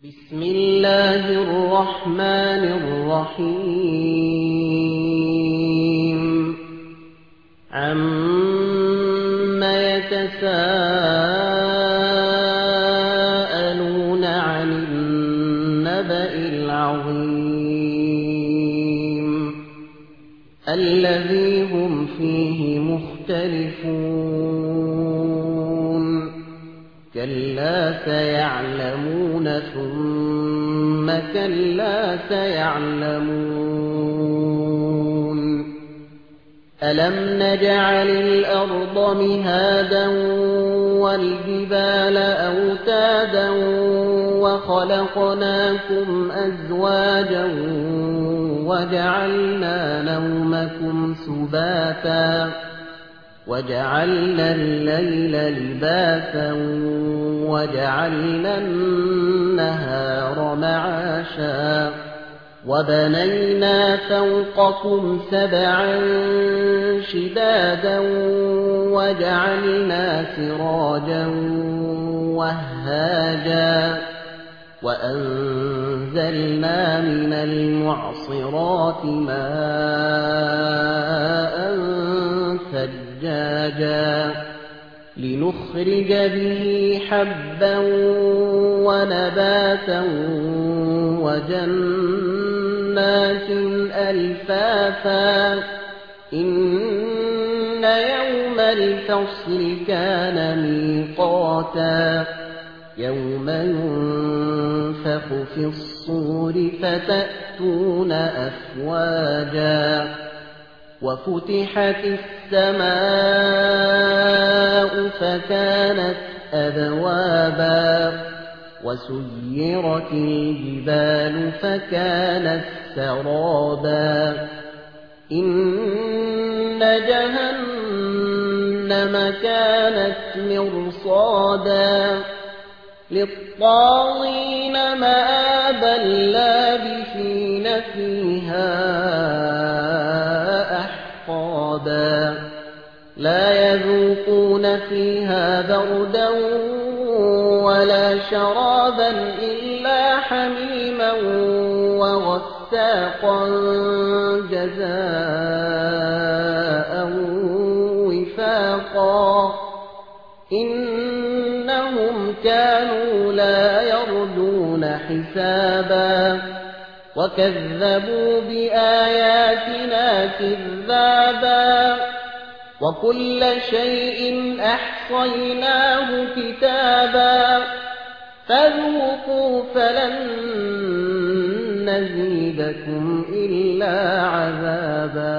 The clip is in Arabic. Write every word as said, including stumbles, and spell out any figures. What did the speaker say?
بسم الله الرحمن الرحيم عَمَّ يتساءلون عن النبأ العظيم الذي هم فيه مختلفون كلا سيعلمون ثم كلا سيعلمون ألم نجعل الأرض مهادا والجبال أوتادا وخلقناكم أزواجا وجعلنا نومكم سباتا وجعلنا الليل لباسا وجعلنا النهار معاشا وبنينا فوقكم سبعا شدادا وجعلنا سراجا وهاجا وأنزلنا من المعصرات ماء ثجاجا لنخرج به حبا ونباتا وجنات ألفافا إن يوم الفصل كان ميقاتا يوم ينفخ في الصور فتأتون أفواجا وفتحت السماء فكانت أبوابا وسيرت الجبال فكانت سرابا إن جهنم كانت مرصادا للطاغين مآبا لابثين فيها أحقابا لا يذوقون فيها بردا ولا شرابا إلا حميما وغساقا جزاء وفاقا إنهم كانوا لا يرجون حسابا وكذبوا بآياتنا كذابا وكل شيء أحصيناه كتابا فذوقوا فلن نزيدكم إلا عذابا